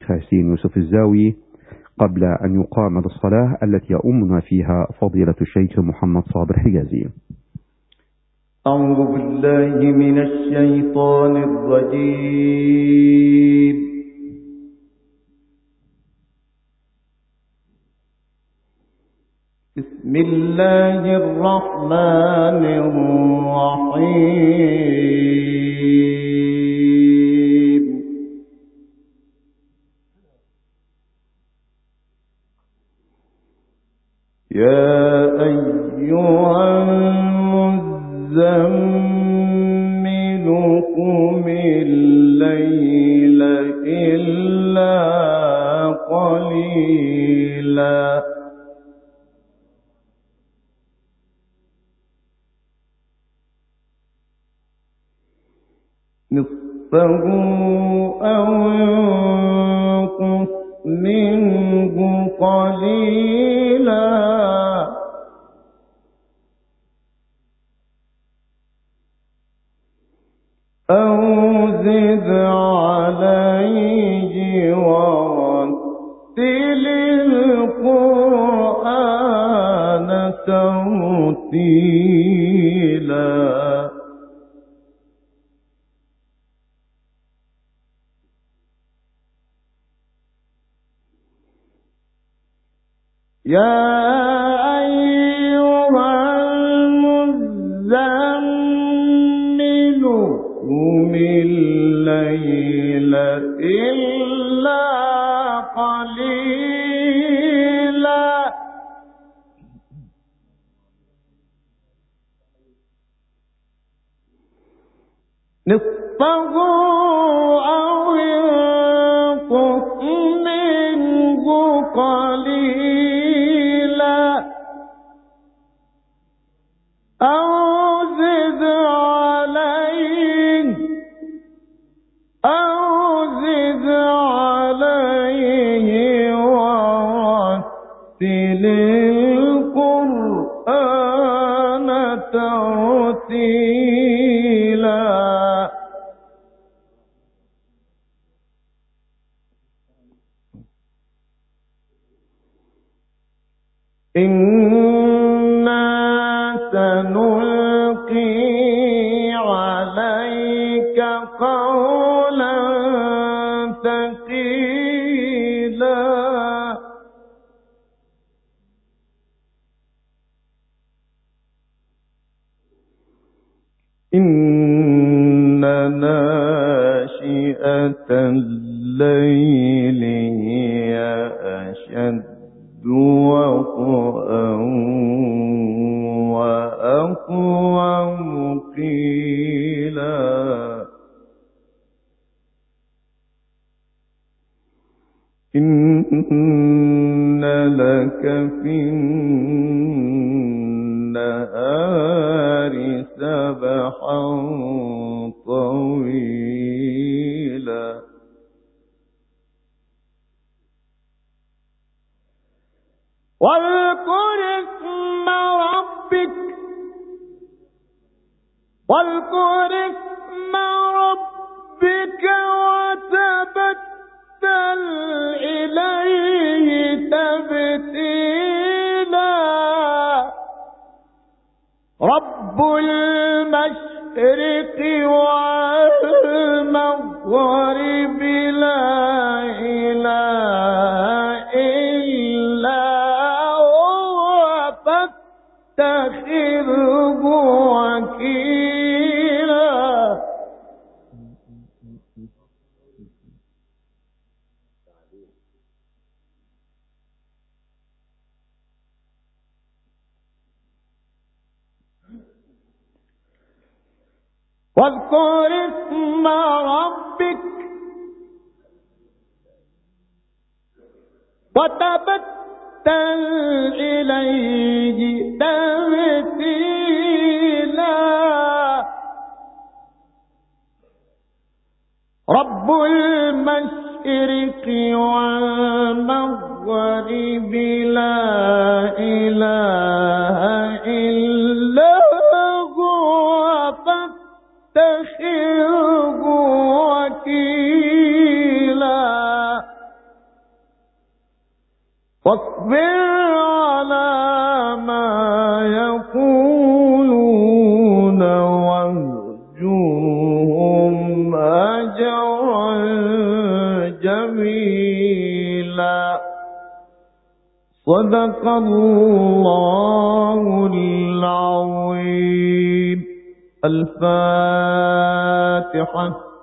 ياسين يوسف الزاوي قبل أن يقام الصلاة التي يؤمنا فيها فضيلة الشيخ محمد صابر حجازي. أعوذ بالله من الشيطان الرجيم. بسم الله الرحمن الرحيم. يا أيها المزمل قم الليل إلا قليلا نصفه أو انقص منه قليلا أو زد عليه ورتل القرآن ترتيلا. يا أيها المزمل قم الليل إلا قليلا نصفه أو انقص منه قليلا أو زد عليه ورتل القرآن ترتيلا. إنا سنلقي عليك قولا ثقيلا. إن ناشئة الليل هي أشد وطئا وأقوم قيلا. إن لك في النهار سبحا طويلا. واذكر اسم ربك وتبتل إليه تبتيلا. رب المشرق والمغرب لا إله إلا هو فاتخذه وكيلا. واذكر اسم ربك وتبتل إليه تبتيلا. رب المشرق والمغرب لا إله إلا هو فاتخذه وكيلا. واصبر على ما يقولون واهجرهم هجرا جميلا. صدق الله العظيم. الفاتحة.